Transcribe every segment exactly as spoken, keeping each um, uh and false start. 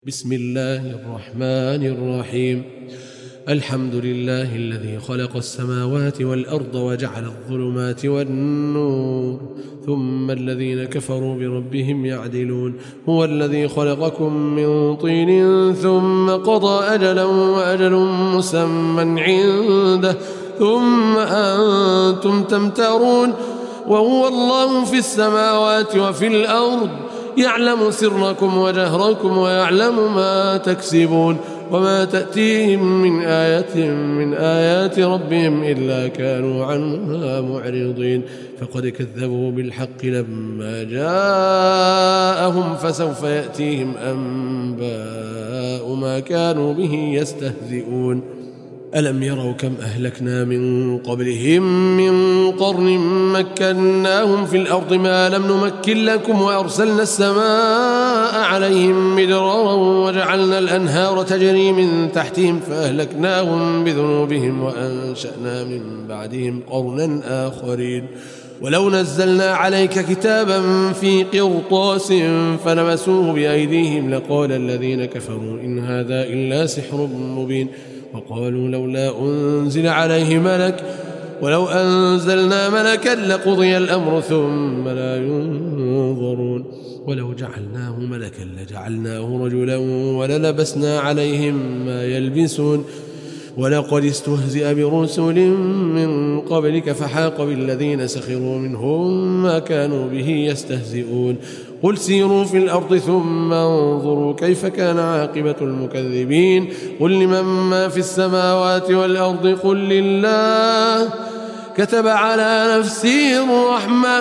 بسم الله الرحمن الرحيم. الحمد لله الذي خلق السماوات والأرض وجعل الظلمات والنور ثم الذين كفروا بربهم يعدلون. هو الذي خلقكم من طين ثم قضى أجلا وأجل مسمى عنده ثم أنتم تمترون. وهو الله في السماوات وفي الأرض يعلم سركم وجهركم ويعلم ما تكسبون. وما تأتيهم من آية من آيات ربهم إلا كانوا عنها معرضين. فقد كذبوا بالحق لما جاءهم فسوف يأتيهم أنباء ما كانوا به يستهزئون. ألم يروا كم أهلكنا من قبلهم من قرن مكناهم في الأرض ما لم نمكن لكم وأرسلنا السماء عليهم مدرارا وجعلنا الأنهار تجري من تحتهم فأهلكناهم بذنوبهم وأنشأنا من بعدهم قرنا آخرين. ولو نزلنا عليك كتابا في قرطاس فلمسوه بأيديهم لقال الذين كفروا إن هذا إلا سحر مبين. وقالوا لولا أنزل عليه ملك ولو أنزلنا ملكا لقضي الأمر ثم لا ينظرون. ولو جعلناه ملكا لجعلناه رجلا وللبسنا عليهم ما يلبسون. ولقد استهزئ برسل من قبلك فحاق بالذين سخروا منهم ما كانوا به يستهزئون. قل سيروا في الأرض ثم انظروا كيف كان عاقبة المكذبين. قل لمن ما في السماوات والأرض قل لله كتب على نفسه الرحمة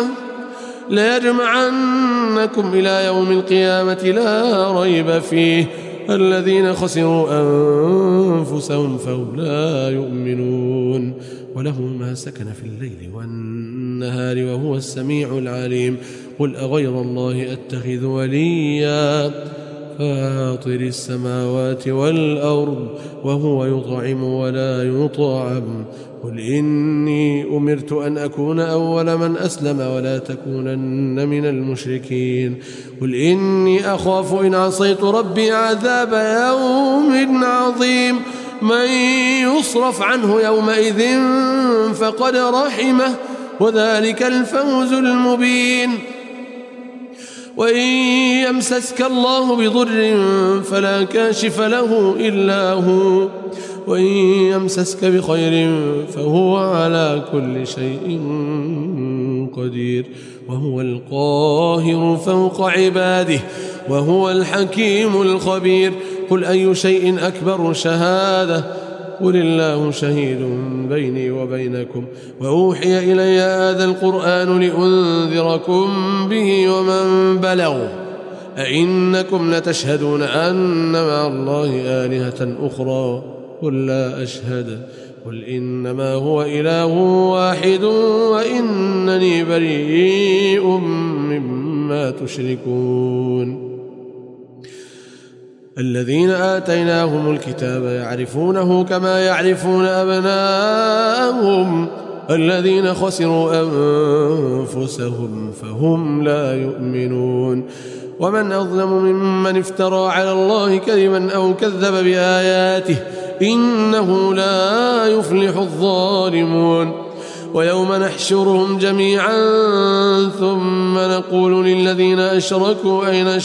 ليجمعنكم إلى يوم القيامة لا ريب فيه. الذين خسروا أنفسهم فهم لا يؤمنون. وله ما سكن في الليل والنهار وهو السميع العليم. قل أغير الله أتخذ وليا فاطر السماوات والأرض وهو يطعم ولا يطعم. قل إني أمرت أن أكون أول من أسلم ولا تكونن من المشركين. قل إني أخاف إن عصيت ربي عذاب يوم عظيم. من يصرف عنه يومئذ فقد رحمه وذلك الفوز المبين. وإن يمسسك الله بضر فلا كاشف له إلا هو وإن يمسسك بخير فهو على كل شيء قدير. وهو القاهر فوق عباده وهو الحكيم الخبير. قل أي شيء أكبر شهادة قل الله شهيد بيني وبينكم وأوحي إلي هذا القرآن لأنذركم به ومن بلغ أئنكم لتشهدون أن مع الله آلهة أخرى قل لا أشهد قل إنما هو إله واحد وإنني بريء مما تشركون. الذين آتيناهم الكتاب يعرفونه كما يعرفون أبناءهم الذين خسروا أنفسهم فهم لا يؤمنون. ومن أظلم ممن افترى على الله كذبا أو كذب بآياته إنه لا يفلح الظالمون. ويوم نحشرهم جميعا ثم نقول للذين أشركوا أين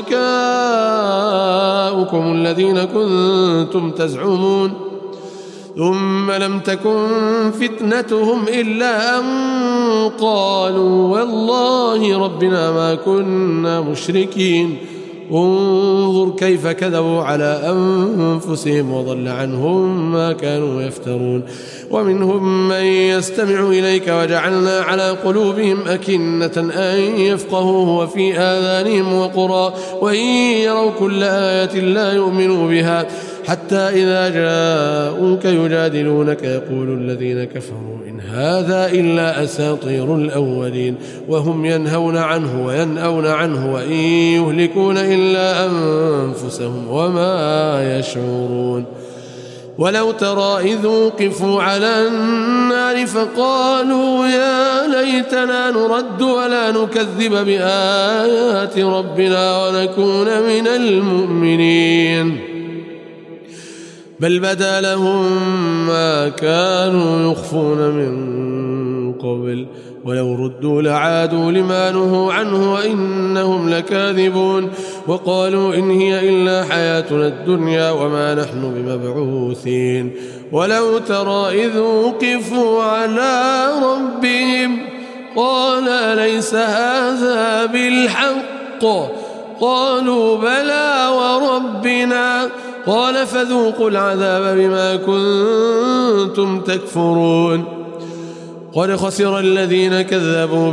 شركاؤكم الذين كنتم تزعمون ثم لم تكن فتنتهم إلا أن قالوا والله ربنا ما كنا مشركين. انظر كيف كذبوا على أنفسهم وضل عنهم ما كانوا يفترون. ومنهم من يستمع إليك وجعلنا على قلوبهم أكنة أن يفقهوه وفي آذانهم وقرا وإن يروا كل آية لا يؤمنوا بها حتى إذا جاءوك يجادلونك يقول الذين كفروا إن هذا إلا أساطير الأولين وهم ينهون عنه وينأون عنه وإن يهلكون إلا أنفسهم وما يشعرون. ولو ترى إذ وقفوا على النار فقالوا يا ليتنا نرد ولا نكذب بآيات ربنا ونكون من المؤمنين بل بدا لهم ما كانوا يخفون من قبل ولو ردوا لعادوا لما نهوا عنه وإنهم لكاذبون وقالوا إن هي إلا حياتنا الدنيا وما نحن بمبعوثين ولو ترى إذ وقفوا على ربهم قال أليس هذا بالحق قالوا بلى وربنا قال فذوقوا العذاب بما كنتم تكفرون قد خسر الذين كذبوا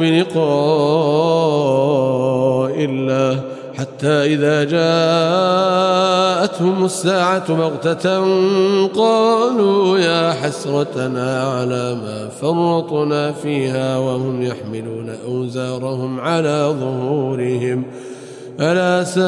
بلقاء الله حتى إذا جاءتهم الساعة بغتة قالوا يا حسرتنا على ما فرطنا فيها وهم يحملون أوزارهم على ظهورهم ألا ساء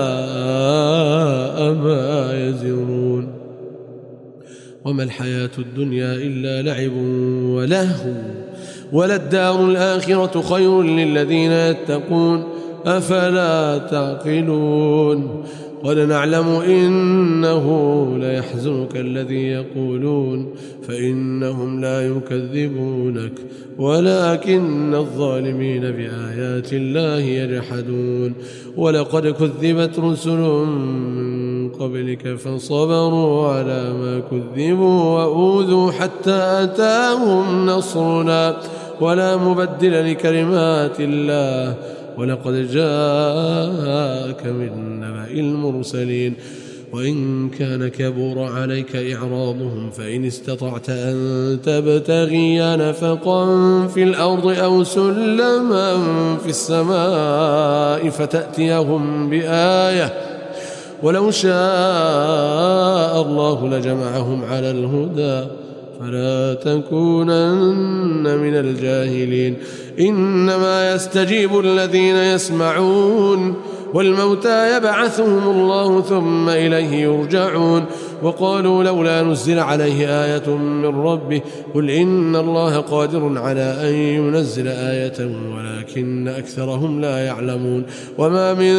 ما يزرون وما الحياة الدنيا إلا لعب ولهو وللدار الآخرة خير للذين يتقون أفلا تعقلون قد نعلم إنه ليحزنك الذي يقولون فإنهم لا يكذبونك ولكن الظالمين بآيات الله يجحدون ولقد كذبت رسل من قبلك فصبروا على ما كذبوا وأوذوا حتى أتاهم نصرنا ولا مبدل لكلمات الله ولقد جاءك من نبأ المرسلين وإن كان كبر عليك إعراضهم فإن استطعت أن تبتغي نفقا في الأرض أو سلما في السماء فتأتيهم بآية ولو شاء الله لجمعهم على الهدى فلا تكونن من الجاهلين إنما يستجيب الذين يسمعون والموتى يبعثهم الله ثم إليه يرجعون وقالوا لولا نزل عليه آية من ربه قل إن الله قادر على أن ينزل آية ولكن أكثرهم لا يعلمون وما من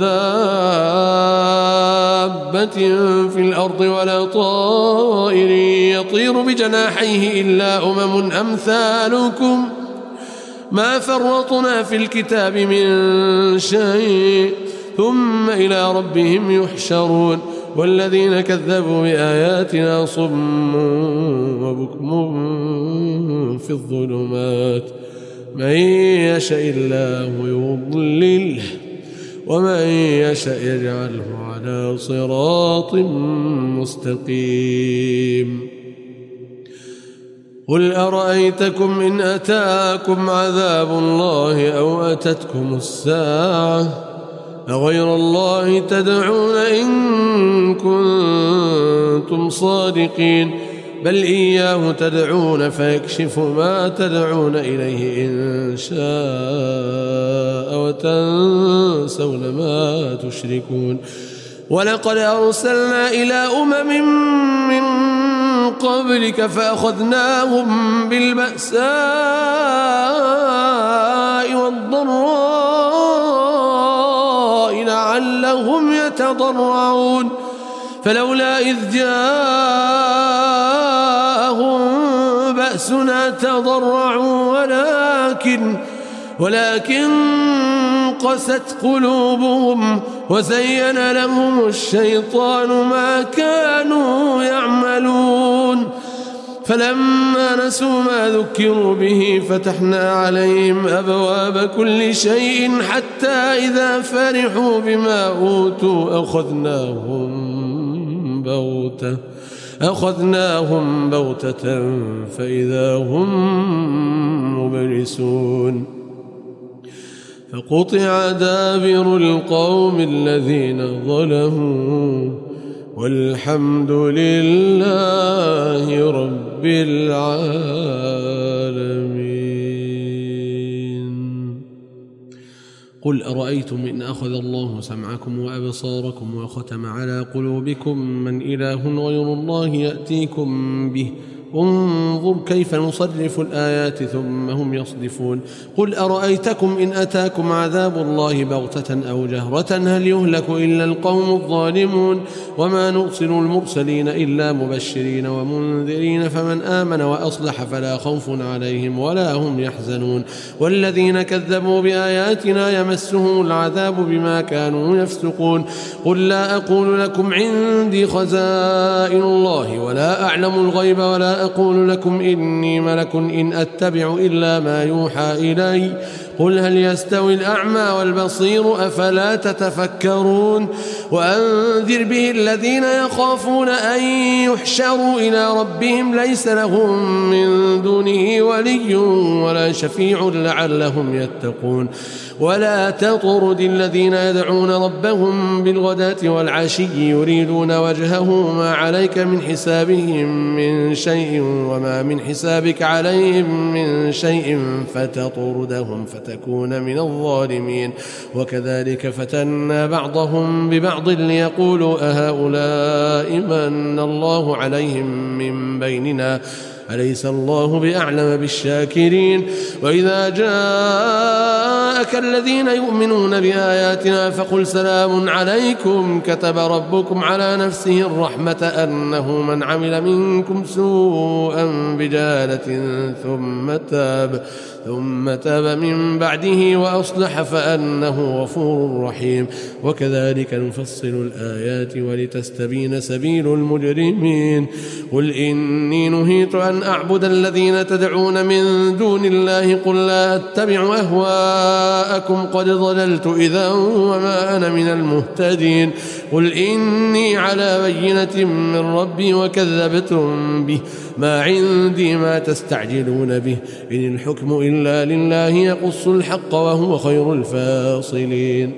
دابة في الأرض ولا طائر يطير بجناحيه إلا أمم أمثالكم ما فرطنا في الكتاب من شيء ثم إلى ربهم يحشرون والذين كذبوا بآياتنا صم وبكم في الظلمات من يشاء الله يضلله ومن يشاء يجعله على صراط مستقيم قل أرأيتكم إن أتاكم عذاب الله أو أتتكم الساعة أغير الله تدعون إن كنتم صادقين بل إياه تدعون فيكشف ما تدعون إليه إن شاء وتنسون ما تشركون ولقد أرسلنا إلى أمم من قبلك فأخذناهم بالبأساء والضراء لعلهم يتضرعون فلولا إذ جاءهم بأسنا تضرعوا ولكن ولكن قست قلوبهم وزين لهم الشيطان ما كانوا يعملون فلما نسوا ما ذكروا به فتحنا عليهم أبواب كل شيء حتى إذا فرحوا بما أوتوا أخذناهم بغتة أخذناهم بغتة فإذا هم مبلسون فقطع دابر القوم الذين ظلموا والحمد لله رب العالمين قل أرأيتم إن أخذ الله سمعكم وأبصاركم وختم على قلوبكم من إله غير الله يأتيكم به انظر كيف نصرف الآيات ثم هم يصدفون قل أرأيتكم إن أتاكم عذاب الله بغتة أو جهرة هل يهلك إلا القوم الظالمون وما نرسل المرسلين إلا مبشرين ومنذرين فمن آمن وأصلح فلا خوف عليهم ولا هم يحزنون والذين كذبوا بآياتنا يمسهم العذاب بما كانوا يفسقون قل لا أقول لكم عندي خزائن الله ولا أعلم الغيب ولا أقول لكم إني ملك إن أتبع إلا ما يوحى إلي قل هل يستوي الأعمى والبصير أفلا تتفكرون وأنذر به الذين يخافون أن يحشروا إلى ربهم ليس لهم من دونه ولي ولا شفيع لعلهم يتقون ولا تطرد الذين يدعون ربهم بالغداة والعشي يريدون وجهه ما عليك من حسابهم من شيء وما من حسابك عليهم من شيء فتطردهم فتكون من الظالمين وكذلك فتنا بعضهم ببعض ليقولوا أهؤلاء من الله عليهم من بيننا أليس الله بأعلم بالشاكرين وإذا جاءك الذين يؤمنون بآياتنا فقل سلام عليكم كتب ربكم على نفسه الرحمة أنه من عمل منكم سوءا بجهالة ثم تاب ثم تاب من بعده وأصلح فأنه غفور رحيم وكذلك نفصل الآيات ولتستبين سبيل المجرمين قل إني نهيت أن أعبد الذين تدعون من دون الله قل لا أتبع أهواءكم قد ضللت إذا وما أنا من المهتدين قل إني على بينة من ربي وكذبتم به ما عندي ما تستعجلون به إن الحكم إلا لله يقص الحق وهو خير الفاصلين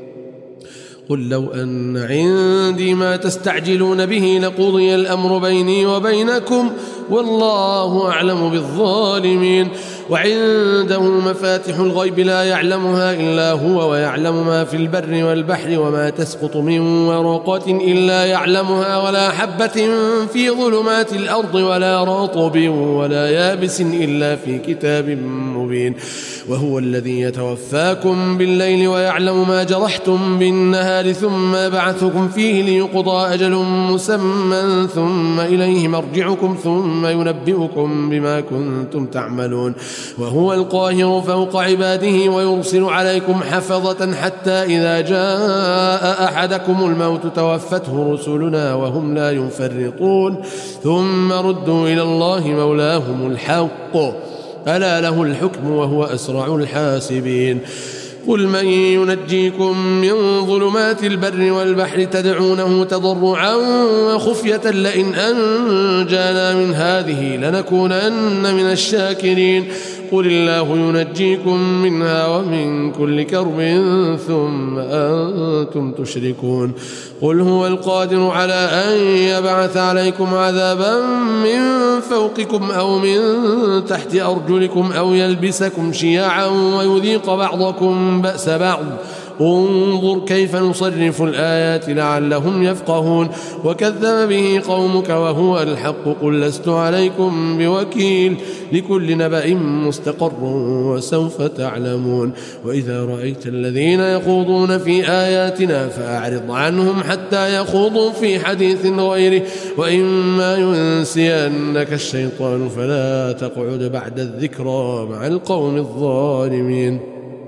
قل لو أن عندي ما تستعجلون به لقضي الأمر بيني وبينكم والله أعلم بالظالمين وعنده مفاتح الغيب لا يعلمها إلا هو ويعلم ما في البر والبحر وما تسقط من ورقة إلا يعلمها ولا حبة في ظلمات الأرض ولا رطب ولا يابس إلا في كتاب مبين وهو الذي يتوفاكم بالليل ويعلم ما جرحتم بالنهار ثم يبعثكم فيه ليقضى أجل مسمى ثم إليه مرجعكم ثم ينبئكم بما كنتم تعملون وهو القاهر فوق عباده ويرسل عليكم حفظة حتى إذا جاء أحدكم الموت توفته رسلنا وهم لا يفرطون ثم ردوا إلى الله مولاهم الحق ألا له الحكم وهو أسرع الحاسبين قل من ينجيكم من ظلمات البر والبحر تدعونه تضرعا وخفية لئن أنجانا من هذه لنكونن من الشاكرين قل الله ينجيكم منها ومن كل كرب ثم أنتم تشركون قل هو القادر على أن يبعث عليكم عذابا من فوقكم أو من تحت أرجلكم أو يلبسكم شيعا ويذيق بعضكم بأس بعض انظر كيف نصرف الآيات لعلهم يفقهون وكذب به قومك وهو الحق قل لست عليكم بوكيل لكل نبأ مستقر وسوف تعلمون وإذا رأيت الذين يخوضون في آياتنا فأعرض عنهم حتى يخوضوا في حديث غيره وإما ينسينك الشيطان فلا تقعد بعد الذكرى مع القوم الظالمين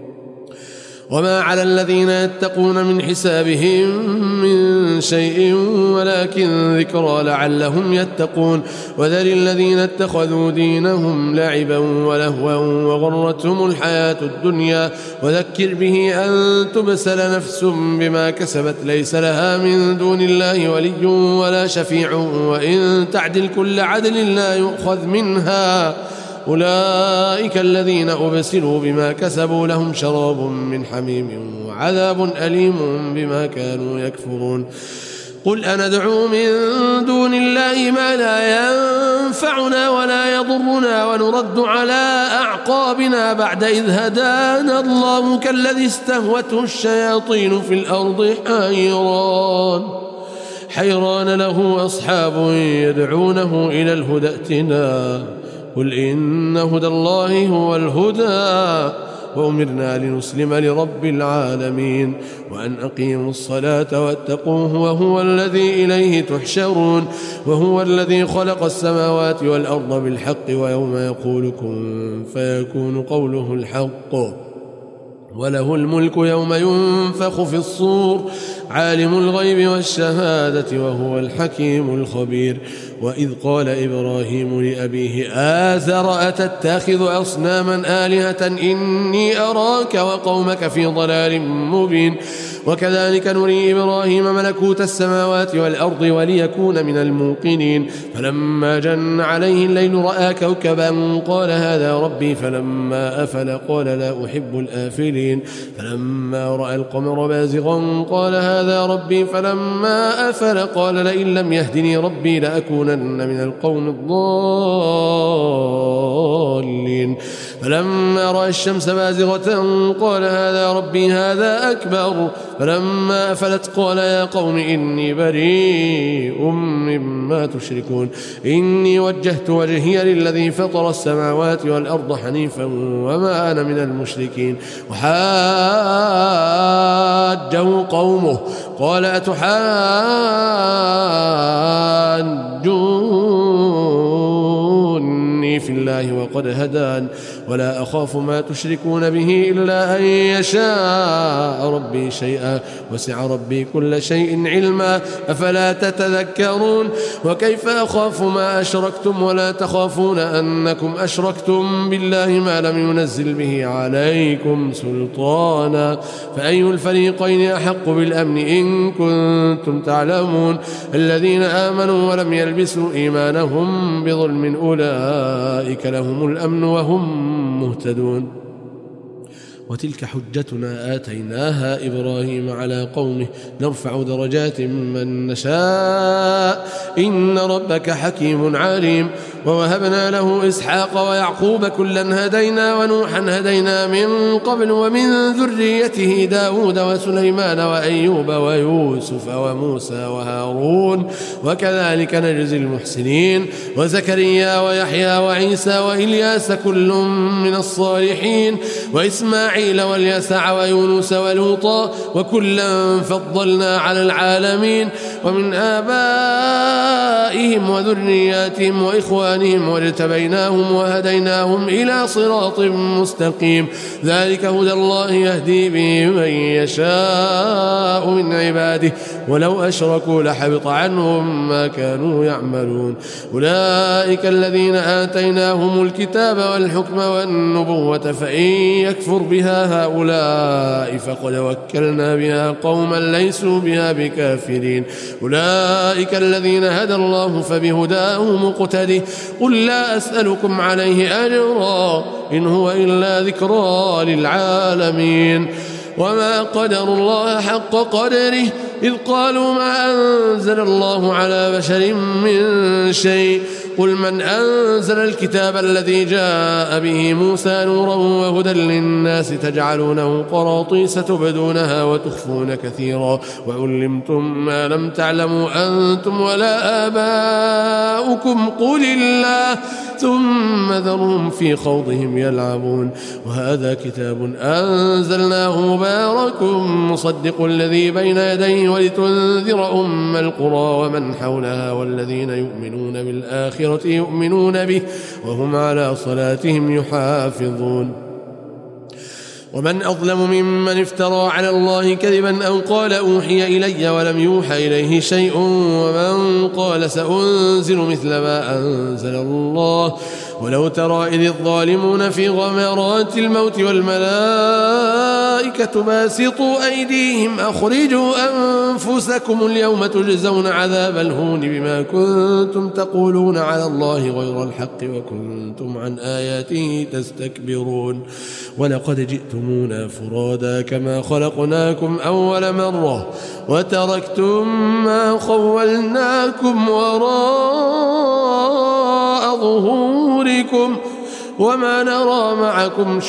وما على الذين يتقون من حسابهم من شيء ولكن ذكرى لعلهم يتقون وذر الذين اتخذوا دينهم لعبا ولهوا وغرتهم الحياة الدنيا وذكر به أن تبسل نفس بما كسبت ليس لها من دون الله ولي ولا شفيع وإن تعدل كل عدل لا يؤخذ منها أولئك الذين أبسلوا بما كسبوا لهم شراب من حميم وعذاب أليم بما كانوا يكفرون قل أندعو من دون الله ما لا ينفعنا ولا يضرنا ونرد على أعقابنا بعد إذ هدانا الله كالذي استهوته الشياطين في الأرض حيران حيران له أصحاب يدعونه إلى الهدى ائتنا قل إن هدى الله هو الهدى وأمرنا لنسلم لرب العالمين وأن أقيموا الصلاة واتقوه وهو الذي إليه تحشرون وهو الذي خلق السماوات والأرض بالحق ويوم يقول كن فيكون قوله الحق وله الملك يوم ينفخ في الصور عالم الغيب والشهادة وهو الحكيم الخبير وإذ قال إبراهيم لأبيه آزر أتتخذ أصناما آلهة إني أراك وقومك في ضلال مبين وكذلك نري إبراهيم ملكوت السماوات والأرض وليكون من الموقنين فلما جن عليه الليل رأى كوكبا قال هذا ربي فلما أفل قال لا أحب الآفلين فلما رأى القمر بازغا قال هذا ربي فلما أفل قال لئن لم يهدني ربي لأكونن من القوم الضالين فلما رأى الشمس بازغة قال هذا ربي هذا أكبر فلما أفلت قال يا قوم إني بريء مما تشركون إني وجهت وجهي للذي فطر السماوات والأرض حنيفا وما أنا من المشركين وحاجه قومه قال أتحاجوني في الله وقد هدان ولا أخاف ما تشركون به إلا أن يشاء ربي شيئا وسع ربي كل شيء علما أفلا تتذكرون وكيف أخاف ما أشركتم ولا تخافون أنكم أشركتم بالله ما لم ينزل به عليكم سلطانا فأي الفريقين أحق بالأمن إن كنتم تعلمون الذين آمنوا ولم يلبسوا إيمانهم بظلم أولئك لهم الأمن وهم مهتدون وتلك حجتنا آتيناها إبراهيم على قومه نرفع درجات من نشاء إن ربك حكيم عليم ووهبنا له إسحاق ويعقوب كلا هدينا ونوحا هدينا من قبل ومن ذريته داود وسليمان وأيوب ويوسف وموسى وهارون وكذلك نجزي المحسنين وزكريا ويحيى وعيسى وإلياس كل من الصالحين وإسماعيل واليسع ويونس ولوطا وكلا فضلنا على العالمين ومن آبائهم وذرياتهم وإخوانهم واجتبيناهم وهديناهم إلى صراط مستقيم ذلك هدى الله يهدي به من يشاء من عباده ولو أشركوا لحبط عنهم ما كانوا يعملون أولئك الذين آتيناهم الكتاب والحكم والنبوة فإن يكفر بها هؤلاء فقد وكلنا بها قوما ليسوا بها بكافرين أولئك الذين هدى الله فبهداه مقتده قل لا أسألكم عليه أجرا إن هو إلا ذكرى للعالمين وما قدر الله حق قدره إذ قالوا ما أنزل الله على بشر من شيء قل من أنزل الكتاب الذي جاء به موسى نورا وهدى للناس تجعلونه قراطيس تبدونها وتخفون كثيرا وعلمتم ما لم تعلموا أنتم ولا آباؤكم قل الله ثم ذرهم في خوضهم يلعبون وهذا كتاب أنزلناه مبارك مصدق الذي بين يديه ولتنذر أم القرى ومن حولها والذين يؤمنون بالآخرة يؤمنون به وهم على صلاتهم يحافظون ومن أظلم ممن افترى على الله كذبا أو قال أوحي إلي ولم يوحى إليه شيء ومن قال سأنزل مثل ما أنزل الله ولو ترى إذ الظالمون في غمرات الموت والملائكة باسطوا أيديهم أخرجوا أنفسكم اليوم تجزون عذاب الهون بما كنتم تقولون على الله غير الحق وكنتم عن آياته تستكبرون ولقد جئتمونا فرادا كما خلقناكم أول مرة وتركتم ما خولناكم وراء ظهوركم وما نرى معكم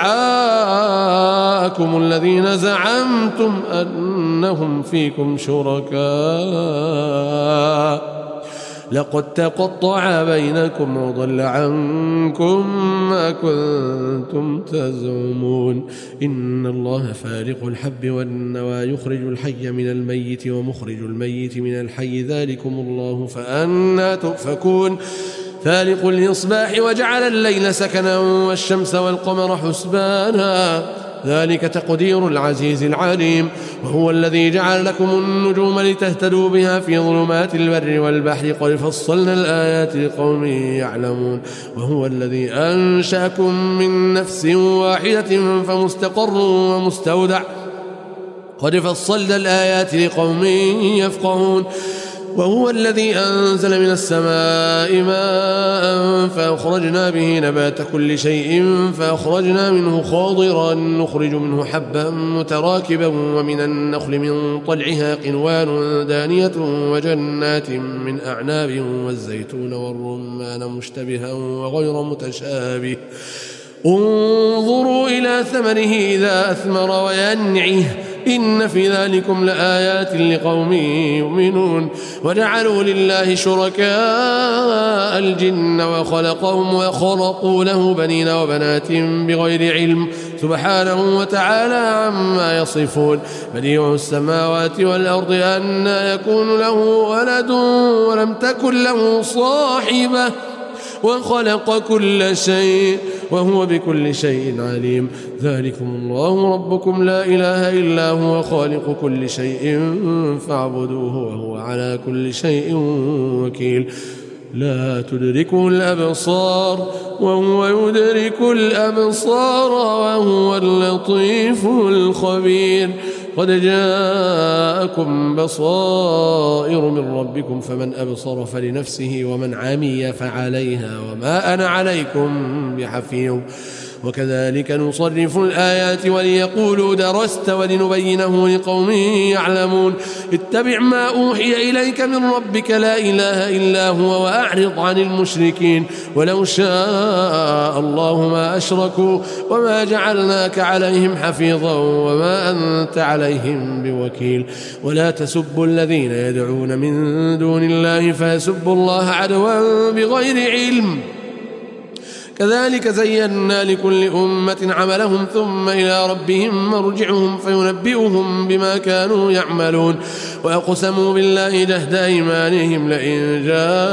شفعاءكم الذين زعمتم أنهم فيكم شركاء لقد تقطع بينكم وضل عنكم ما كنتم تزعمون إن الله فارق الحب والنوى يخرج الحي من الميت ومخرج الميت من الحي ذلكم الله فأنى تؤفكون فالق الإصباح وجعل الليل سكنا والشمس والقمر حسبانا ذلك تقدير العزيز العليم وهو الذي جعل لكم النجوم لتهتدوا بها في ظلمات البر والبحر قد فصلنا الآيات لقوم يعلمون وهو الذي أنشأكم من نفس واحدة فمستقر ومستودع قد فصلنا الآيات لقوم يفقهون وهو الذي أنزل من السماء ماء فأخرجنا به نبات كل شيء فأخرجنا منه خاضرا نخرج منه حبا متراكبا ومن النخل من طلعها قنوان دانية وجنات من أعناب والزيتون والرمان مشتبها وغير متشابه انظروا إلى ثمره إذا أثمر وينعه إن في ذلكم لآيات لقوم يؤمنون وجعلوا لله شركاء الجن وخلقهم وخلقوا له بنين وبنات بغير علم سبحانه وتعالى عما يصفون بديع السماوات والأرض أنى يكون له ولد ولم تكن له صاحبة وخلق كل شيء وهو بكل شيء عليم ذلكم الله ربكم لا إله إلا هو خالق كل شيء فاعبدوه وهو على كل شيء وكيل لا تدركه الأبصار وهو يدرك الأبصار وهو اللطيف الخبير قد جاءكم بصائر من ربكم فمن أبصر فلنفسه ومن عمي فعليها وما أنا عليكم بحفيظ وكذلك نصرف الآيات وليقولوا درست ولنبينه لقوم يعلمون اتبع ما أوحي إليك من ربك لا إله إلا هو وأعرض عن المشركين ولو شاء الله ما أشركوا وما جعلناك عليهم حفيظا وما أنت عليهم بوكيل ولا تسبوا الذين يدعون من دون الله فيسبوا الله عدوا بغير علم كذلك زينا لكل أمة عملهم ثم إلى ربهم مرجعهم فينبئهم بما كانوا يعملون وأقسموا بالله جهد أيمانهم لئن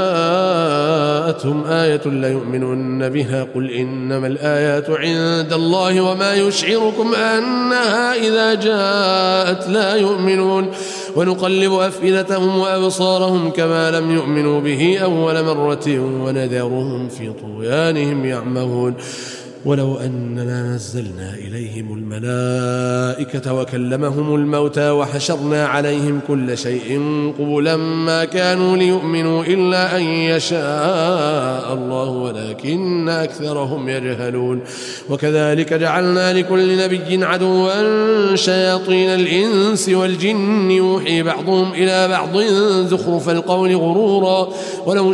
جاءتهم آية ليؤمنن بها قل إنما الآيات عند الله وما يشعركم أنها إذا جاءت لا يؤمنون ونقلب أفئدتهم وأبصارهم كما لم يؤمنوا به أول مرة ونذرهم في طغيانهم يعمهون ولو أننا نزلنا إليهم الملائكة وكلمهم الموتى وحشرنا عليهم كل شيء قبلا ما كانوا ليؤمنوا إلا أن يشاء الله ولكن أكثرهم يجهلون وكذلك جعلنا لكل نبي عدوا شياطين الإنس والجن يوحي بعضهم إلى بعض زخرف القول غرورا ولو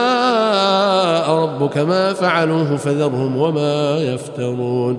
شاء ربك ما فعلوه فذرهم وما يفترون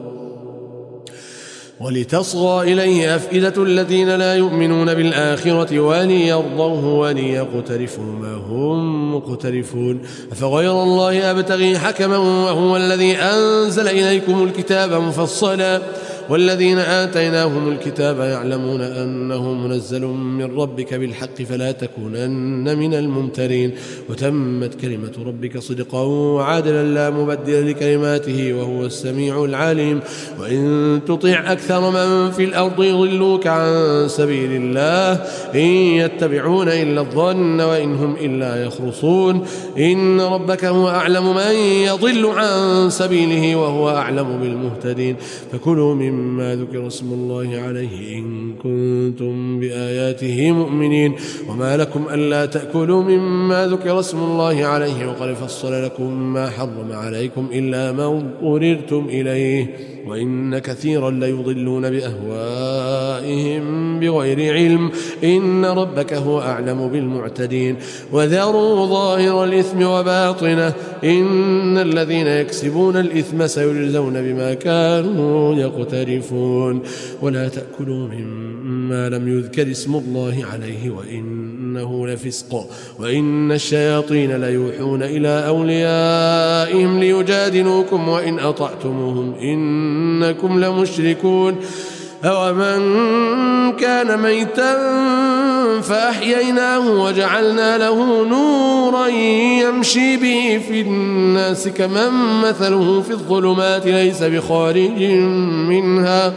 ولتصغى إليه أفئدة الذين لا يؤمنون بالآخرة وليرضوه وليقترفوا ما هم مقترفون أفغير الله أبتغي حكما وهو الذي أنزل إليكم الكتاب مفصلا والذين آتيناهم الكتاب يعلمون أنه منزل من ربك بالحق فلا تكونن من الممترين وتمت كلمة ربك صدقا وعدلا لا مبدل لكلماته وهو السميع العليم وإن تطع أكثر من في الأرض يضلوك عن سبيل الله إن يتبعون إلا الظن وإن هم إلا يخرصون إن ربك هو أعلم من يضل عن سبيله وهو أعلم بالمهتدين فكلوا مما ذكر اسم الله عليه إن كنتم بآياته مؤمنين وما لكم ألا تأكلوا مما ذكر اسم الله عليه وقد فصل لكم ما حرم عليكم إلا ما اضطررتم إليه وإن كثيرا ليضلون بأهوائهم بغير علم إن ربك هو أعلم بالمعتدين وذروا ظاهر الإثم وباطنه إن الذين يكسبون الإثم سيجزون بما كانوا يقترفون ولا تأكلوا مما لم يذكر اسم الله عليه وإنه لفسق وإن الشياطين ليوحون إلى أوليائهم ليجادلوكم وإن أطعتموهم إنكم لمشركون أومن كان ميتا فأحييناه وجعلنا له نورا يمشي به في الناس كمن مثله في الظلمات ليس بخارج منها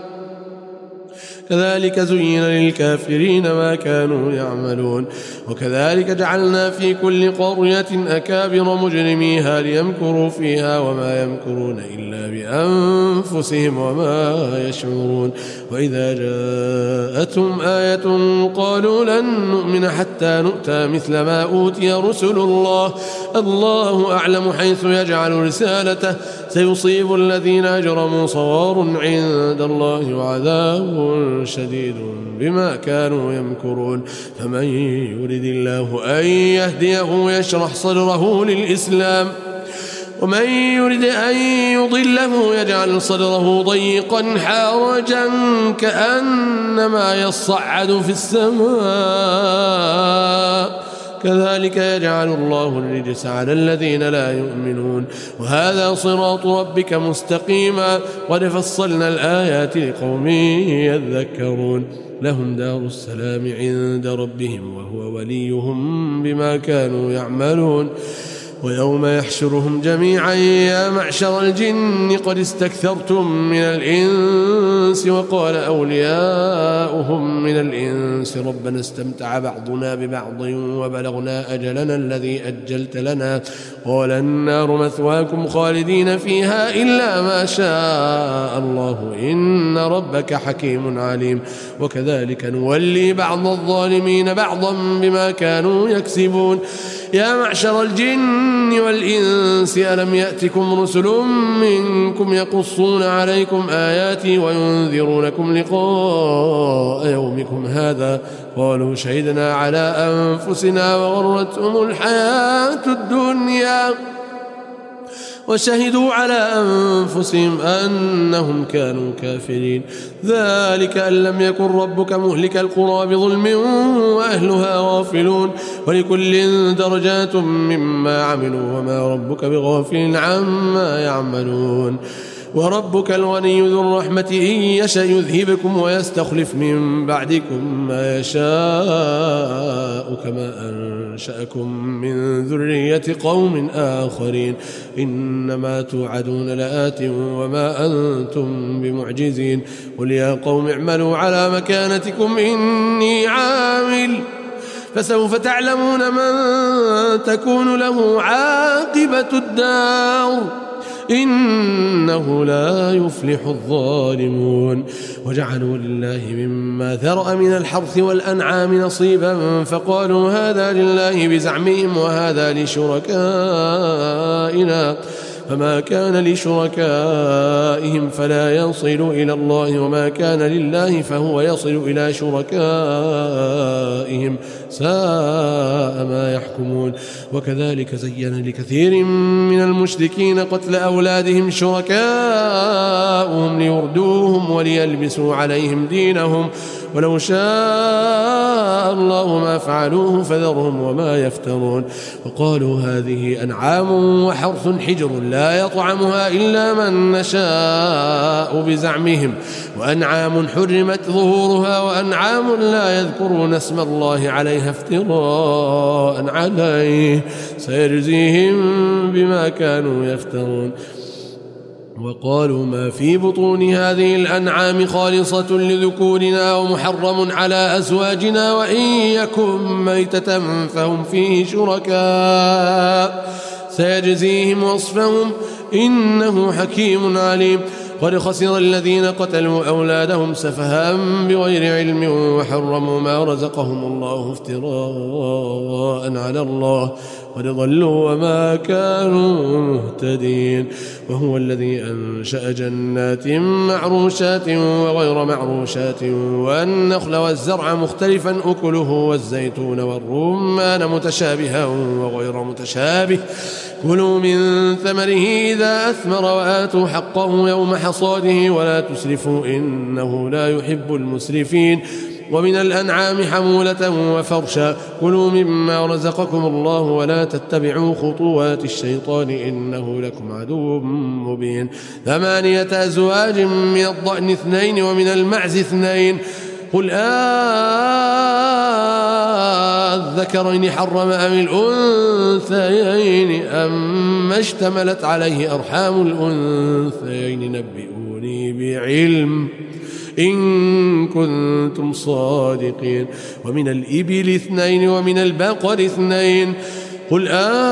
كذلك زين للكافرين ما كانوا يعملون وكذلك جعلنا في كل قرية أكابر مجرميها ليمكروا فيها وما يمكرون إلا بأنفسهم وما يشعرون وإذا جاءتهم آية قالوا لن نؤمن حتى نؤتى مثل ما أوتي رسل الله الله أعلم حيث يجعل رسالته سيصيب الذين أجرموا صوار عند الله وعذاب شديد بما كانوا يمكرون فمن يرد الله أن يهديه يشرح صدره للإسلام ومن يرد أن يضله يجعل صدره ضيقا حرجا كأنما يصعد في السماء كذلك يجعل الله الرجس على الذين لا يؤمنون وهذا صراط ربك مستقيما قد فصلنا الآيات لقوم يذكرون لهم دار السلام عند ربهم وهو وليهم بما كانوا يعملون ويوم يحشرهم جميعا يا معشر الجن قد استكثرتم من الإنس وقال أولياؤهم من الإنس ربنا استمتع بعضنا ببعض وبلغنا أجلنا الذي أجلت لنا قال النار مثواكم خالدين فيها إلا ما شاء الله إن ربك حكيم عليم وكذلك نولي بعض الظالمين بعضا بما كانوا يكسبون يا معشر الجن والإنس ألم يأتكم رسل منكم يقصون عليكم آياتي وينذرونكم لقاء يومكم هذا قالوا شهدنا على أنفسنا وغرتهم الحياة الدنيا وشهدوا على أنفسهم أنهم كانوا كافرين ذلك أن لم يكن ربك مهلك القرى بظلم وأهلها غافلون ولكل درجات مما عملوا وما ربك بغافل عما يعملون وربك الغني ذو الرحمة إن يشأ يذهبكم ويستخلف من بعدكم ما يشاء كما أنشأكم من ذرية قوم آخرين إنما توعدون لآت وما أنتم بمعجزين قل يا قوم اعملوا على مكانتكم إني عامل فسوف تعلمون من تكون له عاقبة الدار إنه لا يفلح الظالمون وجعلوا لله مما ذرأ من الحرث والأنعام نصيبا فقالوا هذا لله بزعمهم وهذا لشركائنا فما كان لشركائهم فلا يصل إلى الله وما كان لله فهو يصل إلى شركائهم ساء ما يحكمون وكذلك زين لكثير من المشركين قتل أولادهم شركاؤهم ليردوهم وليلبسوا عليهم دينهم ولو شاء الله ما فعلوه فذرهم وما يفترون وقالوا هذه أنعام وحرث حجر لا يطعمها إلا من نشاء بزعمهم وأنعام حرمت ظهورها وأنعام لا يذكرون اسم الله عليها افتراء عليه سيجزيهم بما كانوا يفترون وقالوا ما في بطون هذه الأنعام خالصة لذكورنا ومحرم على أزواجنا وإن يكن ميتة فهم فيه شركاء سيجزيهم وصفهم إنه حكيم عليم قد خسر الذين قتلوا أولادهم سفها بغير علم وحرموا ما رزقهم الله افتراء على الله قد ضلوا وما كانوا مهتدين وهو الذي أنشأ جنات معروشات وغير معروشات والنخل والزرع مختلفا أكله والزيتون والرمان متشابها وغير متشابه كلوا من ثمره إذا أثمر وآتوا حقه يوم حصاده ولا تسرفوا إنه لا يحب المسرفين ومن الأنعام حمولة وفرشا كلوا مما رزقكم الله ولا تتبعوا خطوات الشيطان إنه لكم عدو مبين ثمانية أزواج من الضأن اثنين ومن المعز اثنين قل أذكرين حرم أم الأنثيين أما اشتملت عليه أرحام الأنثيين نبئوني بعلم إن كنتم صادقين ومن الإبل اثنين ومن البقر اثنين قل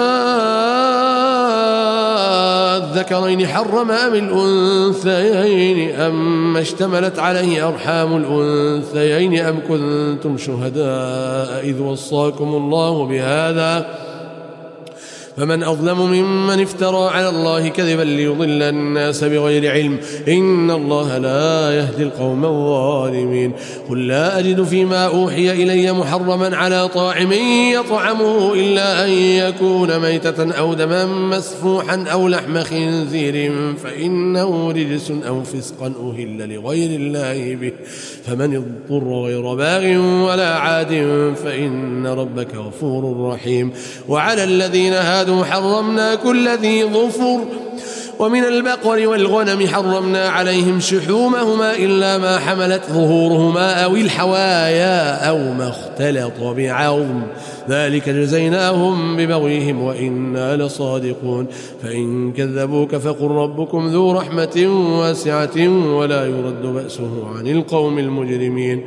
أذكرين حرم أم الأنثيين أما اشتملت عليه أرحام الأنثيين أم كنتم شهداء إذ وصاكم الله بهذا فمن أظلم ممن افترى على الله كذبا ليضل الناس بغير علم إن الله لا يهدي القوم الظالمين قل لا أجد فيما أوحي إلي محرما على طاعم يطعمه إلا أن يكون ميتة أو دما مسفوحا أو لحم خنزير فإنه رجس أو فسقا أهل لغير الله به فمن اضطر غير باغ ولا عاد فإن ربك غفور رحيم وعلى الذين هادوا حرمنا كل ذي ظفر ومن البقر والغنم حرمنا عليهم شحومهما إلا ما حملت ظهورهما أو الحوايا أو ما اختلط بعظم ذلك جزيناهم ببغيهم وإنا لصادقون فإن كذبوك فقل ربكم ذو رحمة واسعة ولا يرد بأسه عن القوم المجرمين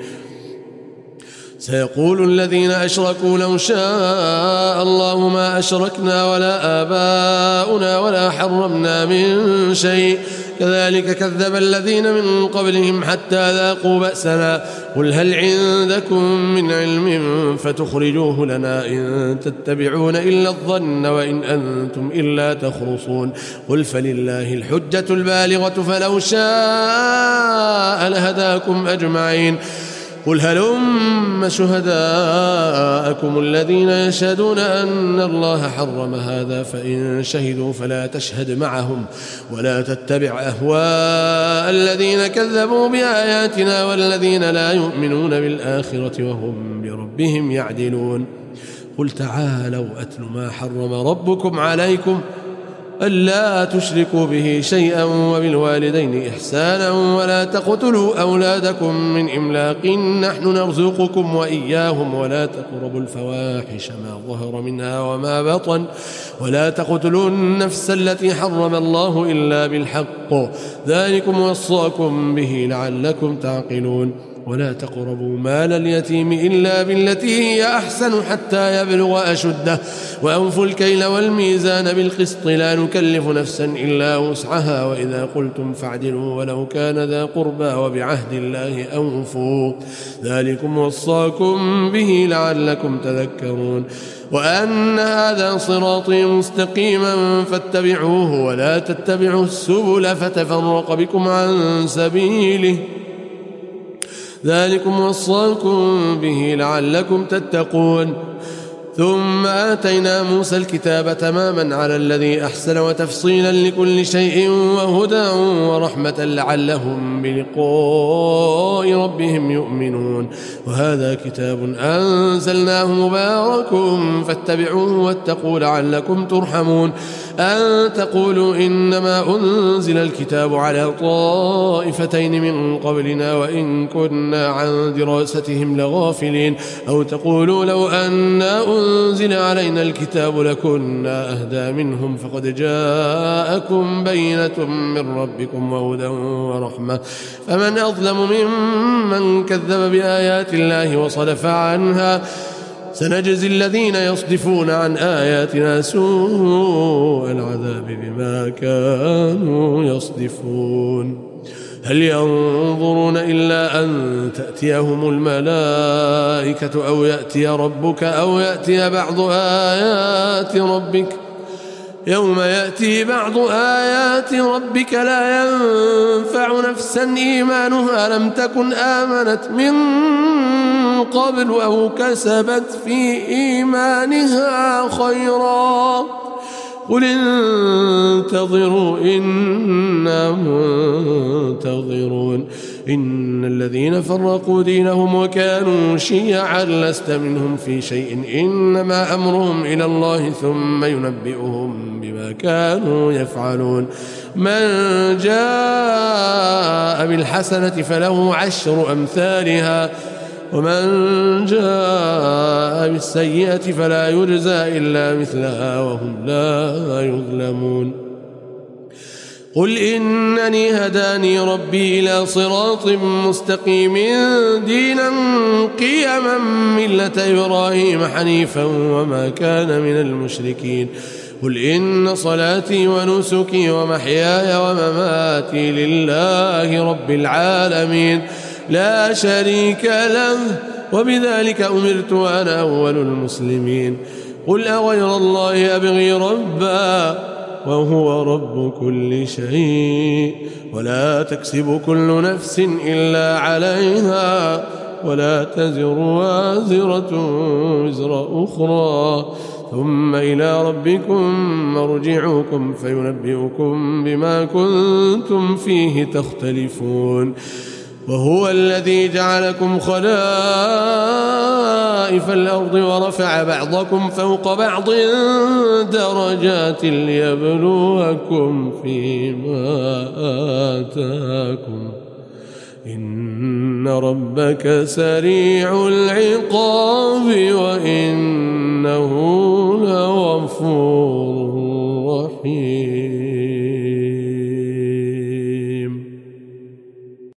سيقول الذين أشركوا لو شاء الله ما أشركنا ولا آباؤنا ولا حرمنا من شيء كذلك كذب الذين من قبلهم حتى ذاقوا بأسنا قل هل عندكم من علم فتخرجوه لنا إن تتبعون إلا الظن وإن أنتم إلا تخرصون قل فلله الحجة البالغة فلو شاء لهداكم أجمعين قل هلم شهداءكم الذين يشهدون أن الله حرم هذا فإن شهدوا فلا تشهد معهم ولا تتبع أهواء الذين كذبوا بآياتنا والذين لا يؤمنون بالآخرة وهم بربهم يعدلون قل تعالوا أتل ما حرم ربكم عليكم ألا تشركوا به شيئا وبالوالدين إحسانا ولا تقتلوا أولادكم من إملاق نحن نرزقكم وإياهم ولا تقربوا الفواحش ما ظهر منها وما بطن ولا تقتلوا النفس التي حرم الله إلا بالحق ذلكم وصاكم به لعلكم تعقلون ولا تقربوا مال اليتيم إلا بالتي هي أحسن حتى يبلغ أشده وأوفوا الكيل والميزان بالقسط لا نكلف نفسا إلا وسعها وإذا قلتم فاعدلوا ولو كان ذا قربى وبعهد الله أوفوا ذلكم وصاكم به لعلكم تذكرون وأن هذا صراطي مستقيما فاتبعوه ولا تتبعوا السبل فتفرق بكم عن سبيله ذلكم وصاكم به لعلكم تتقون ثم آتينا موسى الكتاب تماما على الذي أحسن وتفصيلا لكل شيء وهدى ورحمة لعلهم بلقاء ربهم يؤمنون وهذا كتاب أنزلناه مبارك فاتبعوه واتقوا لعلكم ترحمون أن تقولوا إنما أنزل الكتاب على طائفتين من قبلنا وإن كنا عن دراستهم لغافلين أو تقولوا لو أنا أنزل علينا الكتاب لكنا أهدى منهم فقد جاءكم بينة من ربكم وهدى ورحمة فمن أظلم ممن كذب بآيات الله وصدف عنها سنجزي الذين يصدفون عن آياتنا سوء العذاب بما كانوا يصدفون هل ينظرون إلا أن تأتيهم الملائكة أو يأتي ربك أو يأتي بعض آيات ربك يوم يأتي بعض آيات ربك لا ينفع نفسا إيمانها لم تكن آمنت من قبل أو كسبت في إيمانها خيرا قل انتظروا إنا منتظرون إن الذين فرقوا دينهم وكانوا شيعا لست منهم في شيء إنما أمرهم إلى الله ثم ينبئهم بما كانوا يفعلون من جاء بالحسنة فله عشر أمثالها ومن جاء بالسيئة فلا يجزى إلا مثلها وهم لا يظلمون قل إنني هداني ربي إلى صراط مستقيم دينا قيما ملة إبراهيم حنيفا وما كان من المشركين قل إن صلاتي ونسكي ومحياي ومماتي لله رب العالمين لا شريك له وبذلك أمرت وأنا أول المسلمين قل أغير الله أبغي ربا وهو رب كل شيء ولا تكسب كل نفس إلا عليها ولا تزر وازرة وزر أخرى ثم إلى ربكم مرجعكم فينبئكم بما كنتم فيه تختلفون وهو الذي جعلكم خلائف الأرض ورفع بعضكم فوق بعض درجات ليبلوكم فيما آتاكم إن ربك سريع العقاب وإنه لغفور رحيم